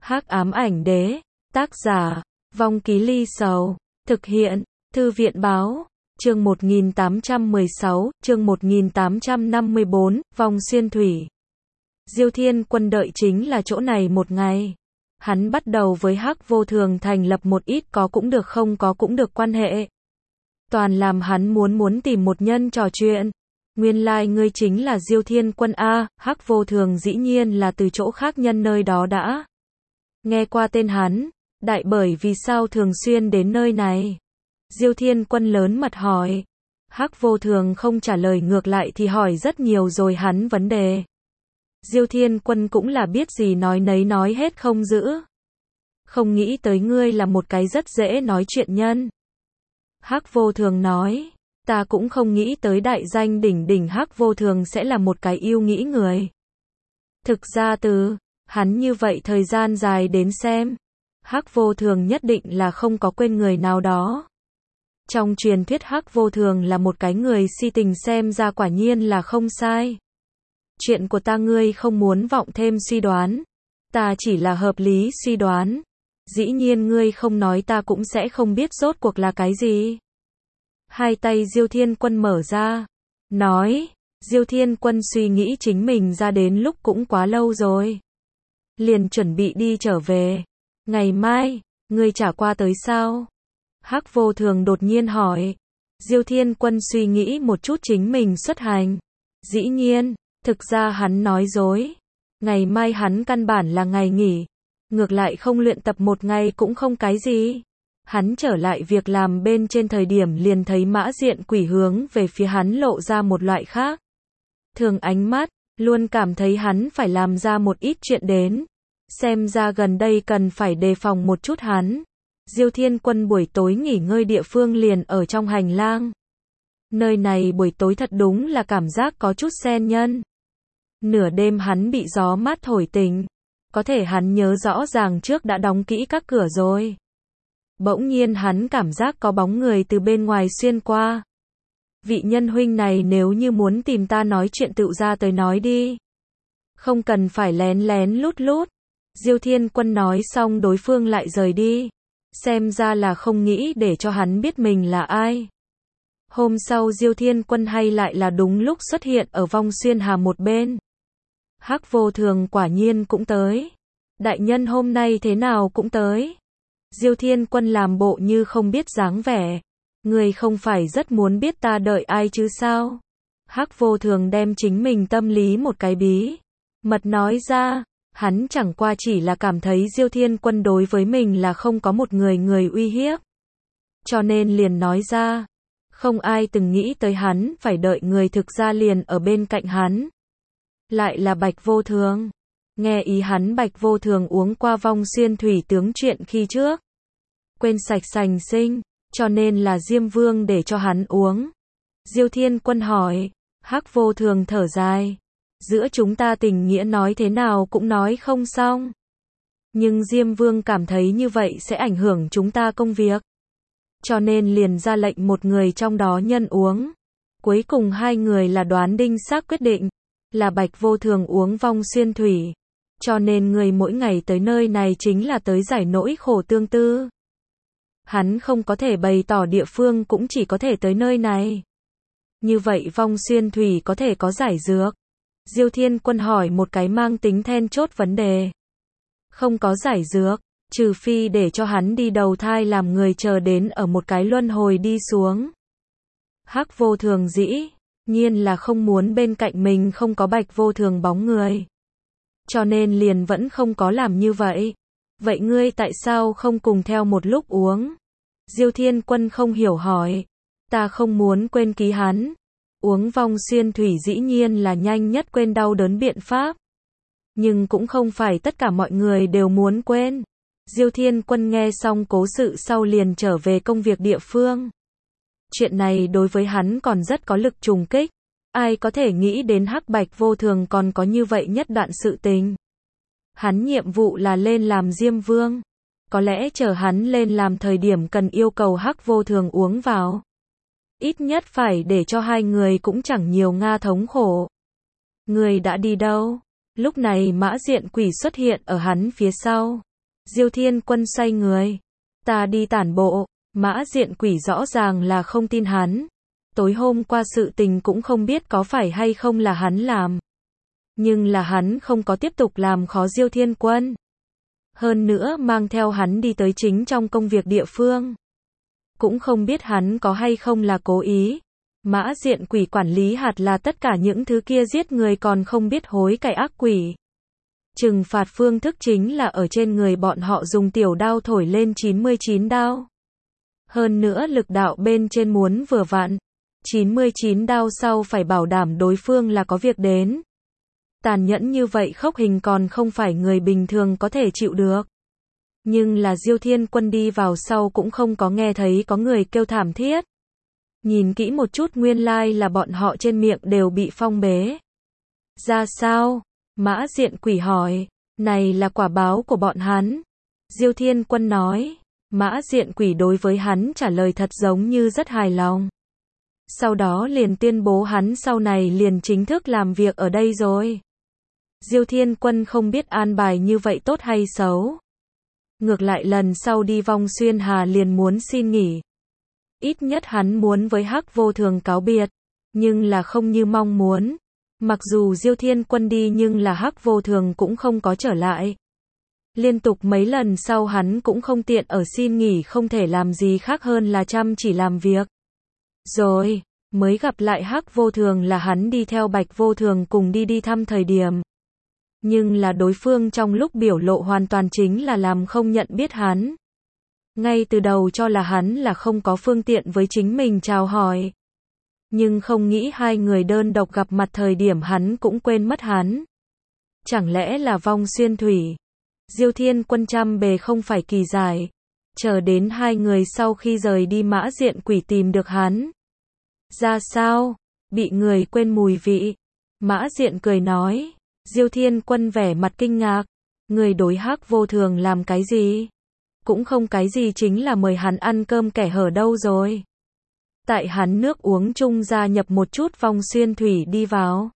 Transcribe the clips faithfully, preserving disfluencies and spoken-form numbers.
Hắc ám ảnh đế, tác giả, Vong Ký Ly Sầu, thực hiện, Thư viện báo, chương một nghìn tám trăm mười sáu, chương một nghìn tám trăm năm mươi bốn, Vong Xuyên Thủy. Diêu Thiên Quân đợi chính là chỗ này một ngày. Hắn bắt đầu với Hắc Vô Thường thành lập một ít có cũng được không có cũng được quan hệ. Toàn làm hắn muốn muốn tìm một nhân trò chuyện. Nguyên lai like ngươi chính là Diêu Thiên Quân a. Hắc Vô Thường dĩ nhiên là từ chỗ khác nhân nơi đó đã nghe qua tên hắn, đại bởi vì sao thường xuyên đến nơi này. Diêu Thiên Quân lớn mặt hỏi. Hắc Vô Thường không trả lời, ngược lại thì hỏi rất nhiều rồi hắn vấn đề. Diêu Thiên Quân cũng là biết gì nói nấy nói hết không giữ. Không nghĩ tới ngươi là một cái rất dễ nói chuyện nhân. Hắc Vô Thường nói, ta cũng không nghĩ tới đại danh đỉnh đỉnh Hắc Vô Thường sẽ là một cái yêu nghĩ người. Thực ra từ hắn như vậy thời gian dài đến xem, Hắc Vô Thường nhất định là không có quên người nào đó. Trong truyền thuyết Hắc Vô Thường là một cái người si tình, xem ra quả nhiên là không sai. Chuyện của ta ngươi không muốn vọng thêm suy đoán, ta chỉ là hợp lý suy đoán. Dĩ nhiên ngươi không nói ta cũng sẽ không biết rốt cuộc là cái gì. Hai tay Diêu Thiên Quân mở ra, nói, Diêu Thiên Quân suy nghĩ chính mình ra đến lúc cũng quá lâu rồi. Liền chuẩn bị đi trở về. Ngày mai, ngươi trả qua tới sao? Hắc Vô Thường đột nhiên hỏi. Diêu Thiên Quân suy nghĩ một chút chính mình xuất hành. Dĩ nhiên, thực ra hắn nói dối. Ngày mai hắn căn bản là ngày nghỉ. Ngược lại không luyện tập một ngày cũng không cái gì. Hắn trở lại việc làm bên trên thời điểm liền thấy Mã Diện Quỷ hướng về phía hắn lộ ra một loại khác thường ánh mắt, luôn cảm thấy hắn phải làm ra một ít chuyện đến. Xem ra gần đây cần phải đề phòng một chút hắn. Diêu Thiên Quân buổi tối nghỉ ngơi địa phương liền ở trong hành lang. Nơi này buổi tối thật đúng là cảm giác có chút xen nhân. Nửa đêm hắn bị gió mát thổi tỉnh. Có thể hắn nhớ rõ ràng trước đã đóng kỹ các cửa rồi. Bỗng nhiên hắn cảm giác có bóng người từ bên ngoài xuyên qua. Vị nhân huynh này nếu như muốn tìm ta nói chuyện tự ra tới nói đi. Không cần phải lén lén lút lút. Diêu Thiên Quân nói xong đối phương lại rời đi. Xem ra là không nghĩ để cho hắn biết mình là ai. Hôm sau Diêu Thiên Quân hay lại là đúng lúc xuất hiện ở Vong Xuyên Hà một bên. Hắc Vô Thường quả nhiên cũng tới. Đại nhân hôm nay thế nào cũng tới. Diêu Thiên Quân làm bộ như không biết dáng vẻ. Người không phải rất muốn biết ta đợi ai chứ sao? Hắc Vô Thường đem chính mình tâm lý một cái bí mật nói ra. Hắn chẳng qua chỉ là cảm thấy Diêu Thiên Quân đối với mình là không có một người người uy hiếp. Cho nên liền nói ra. Không ai từng nghĩ tới hắn phải đợi người thực ra liền ở bên cạnh hắn. Lại là Bạch Vô Thường. Nghe ý hắn Bạch Vô Thường uống qua Vong Xuyên Thủy tướng chuyện khi trước. Quên sạch sành sinh, cho nên là Diêm Vương để cho hắn uống. Diêu Thiên Quân hỏi. Hắc Vô Thường thở dài. Giữa chúng ta tình nghĩa nói thế nào cũng nói không xong. Nhưng Diêm Vương cảm thấy như vậy sẽ ảnh hưởng chúng ta công việc. Cho nên liền ra lệnh một người trong đó nhân uống. Cuối cùng hai người là đoán đinh xác quyết định. Là Bạch Vô Thường uống Vong Xuyên Thủy. Cho nên người mỗi ngày tới nơi này chính là tới giải nỗi khổ tương tư. Hắn không có thể bày tỏ địa phương cũng chỉ có thể tới nơi này. Như vậy Vong Xuyên Thủy có thể có giải dược. Diêu Thiên Quân hỏi một cái mang tính then chốt vấn đề. Không có giải dược, trừ phi để cho hắn đi đầu thai làm người chờ đến ở một cái luân hồi đi xuống. Hắc Vô Thường dĩ nhiên là không muốn bên cạnh mình không có Bạch Vô Thường bóng người. Cho nên liền vẫn không có làm như vậy. Vậy ngươi tại sao không cùng theo một lúc uống? Diêu Thiên Quân không hiểu hỏi. Ta không muốn quên ký hắn. Uống Vong Xuyên Thủy dĩ nhiên là nhanh nhất quên đau đớn biện pháp. Nhưng cũng không phải tất cả mọi người đều muốn quên. Diêu Thiên Quân nghe xong cố sự sau liền trở về công việc địa phương. Chuyện này đối với hắn còn rất có lực trùng kích. Ai có thể nghĩ đến Hắc Bạch Vô Thường còn có như vậy nhất đoạn sự tình. Hắn nhiệm vụ là lên làm Diêm Vương. Có lẽ chờ hắn lên làm thời điểm cần yêu cầu Hắc Vô Thường uống vào. Ít nhất phải để cho hai người cũng chẳng nhiều nga thống khổ. Người đã đi đâu? Lúc này Mã Diện Quỷ xuất hiện ở hắn phía sau. Diêu Thiên Quân xoay người. Ta đi tản bộ. Mã Diện Quỷ rõ ràng là không tin hắn. Tối hôm qua sự tình cũng không biết có phải hay không là hắn làm. Nhưng là hắn không có tiếp tục làm khó Diêu Thiên Quân. Hơn nữa mang theo hắn đi tới chính trong công việc địa phương. Cũng không biết hắn có hay không là cố ý. Mã Diện Quỷ quản lý hạt là tất cả những thứ kia giết người còn không biết hối cải ác quỷ. Trừng phạt phương thức chính là ở trên người bọn họ dùng tiểu đao thổi lên chín mươi chín đao. Hơn nữa lực đạo bên trên muốn vừa vặn. chín mươi chín đao sau phải bảo đảm đối phương là có việc đến. Tàn nhẫn như vậy khốc hình còn không phải người bình thường có thể chịu được. Nhưng là Diêu Thiên Quân đi vào sau cũng không có nghe thấy có người kêu thảm thiết. Nhìn kỹ một chút nguyên lai like là bọn họ trên miệng đều bị phong bế. Ra sao? Mã Diện Quỷ hỏi. Này là quả báo của bọn hắn. Diêu Thiên Quân nói. Mã Diện Quỷ đối với hắn trả lời thật giống như rất hài lòng. Sau đó liền tuyên bố hắn sau này liền chính thức làm việc ở đây rồi. Diêu Thiên Quân không biết an bài như vậy tốt hay xấu. Ngược lại lần sau đi Vong Xuyên Hà liền muốn xin nghỉ. Ít nhất hắn muốn với Hắc Vô Thường cáo biệt. Nhưng là không như mong muốn. Mặc dù Diêu Thiên Quân đi nhưng là Hắc Vô Thường cũng không có trở lại. Liên tục mấy lần sau hắn cũng không tiện ở xin nghỉ không thể làm gì khác hơn là chăm chỉ làm việc. Rồi, mới gặp lại Hắc Vô Thường là hắn đi theo Bạch Vô Thường cùng đi đi thăm thời điểm. Nhưng là đối phương trong lúc biểu lộ hoàn toàn chính là làm không nhận biết hắn. Ngay từ đầu cho là hắn là không có phương tiện với chính mình chào hỏi. Nhưng không nghĩ hai người đơn độc gặp mặt thời điểm hắn cũng quên mất hắn. Chẳng lẽ là Vong Xuyên Thủy? Diêu Thiên Quân chăm bề không phải kỳ giải. Chờ đến hai người sau khi rời đi Mã Diện Quỷ tìm được hắn. Ra sao? Bị người quên mùi vị. Mã Diện cười nói. Diêu Thiên Quân vẻ mặt kinh ngạc. Người đối Hắc Vô Thường làm cái gì? Cũng không cái gì chính là mời hắn ăn cơm kẻ hở đâu rồi. Tại hắn nước uống chung gia nhập một chút Vong Xuyên Thủy đi vào.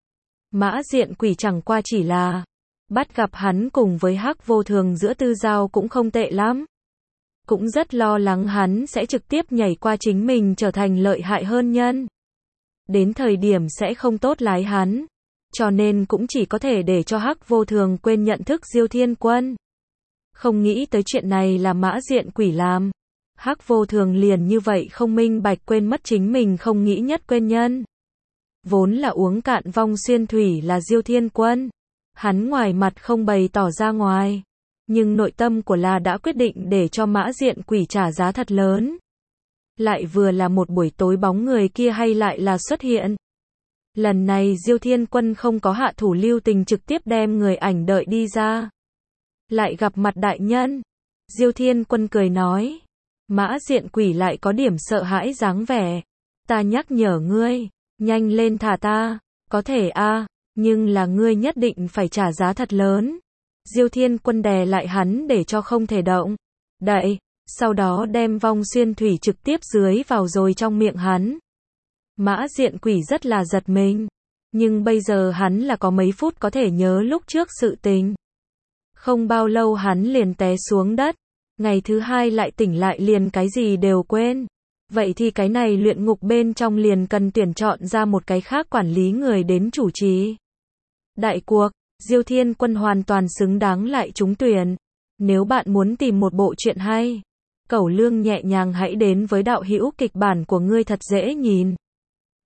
Mã Diện Quỷ chẳng qua chỉ là bắt gặp hắn cùng với Hắc Vô Thường giữa tư giao cũng không tệ lắm. Cũng rất lo lắng hắn sẽ trực tiếp nhảy qua chính mình trở thành lợi hại hơn nhân. Đến thời điểm sẽ không tốt lái hắn. Cho nên cũng chỉ có thể để cho Hắc Vô Thường quên nhận thức Diêu Thiên Quân. Không nghĩ tới chuyện này là Mã Diện Quỷ làm. Hắc Vô Thường liền như vậy không minh bạch quên mất chính mình không nghĩ nhất quên nhân. Vốn là uống cạn Vong Xuyên Thủy là Diêu Thiên Quân. Hắn ngoài mặt không bày tỏ ra ngoài. Nhưng nội tâm của là đã quyết định để cho Mã Diện Quỷ trả giá thật lớn. Lại vừa là một buổi tối bóng người kia hay lại là xuất hiện. Lần này Diêu Thiên Quân không có hạ thủ lưu tình trực tiếp đem người ảnh đợi đi ra. Lại gặp mặt đại nhân. Diêu Thiên Quân cười nói. Mã Diện Quỷ lại có điểm sợ hãi dáng vẻ. Ta nhắc nhở ngươi. Nhanh lên thả ta. Có thể a, nhưng là ngươi nhất định phải trả giá thật lớn. Diêu Thiên Quân đè lại hắn để cho không thể động. Đậy. Sau đó đem Vong Xuyên Thủy trực tiếp dưới vào rồi trong miệng hắn. Mã Diện Quỷ rất là giật mình. Nhưng bây giờ hắn là có mấy phút có thể nhớ lúc trước sự tình. Không bao lâu hắn liền té xuống đất. Ngày thứ hai lại tỉnh lại liền cái gì đều quên. Vậy thì cái này luyện ngục bên trong liền cần tuyển chọn ra một cái khác quản lý người đến chủ trì. Đại cuộc, Diêu Thiên Quân hoàn toàn xứng đáng lại trúng tuyển. Nếu bạn muốn tìm một bộ truyện hay, Cẩu Lương nhẹ nhàng hãy đến với đạo hữu kịch bản của ngươi thật dễ nhìn.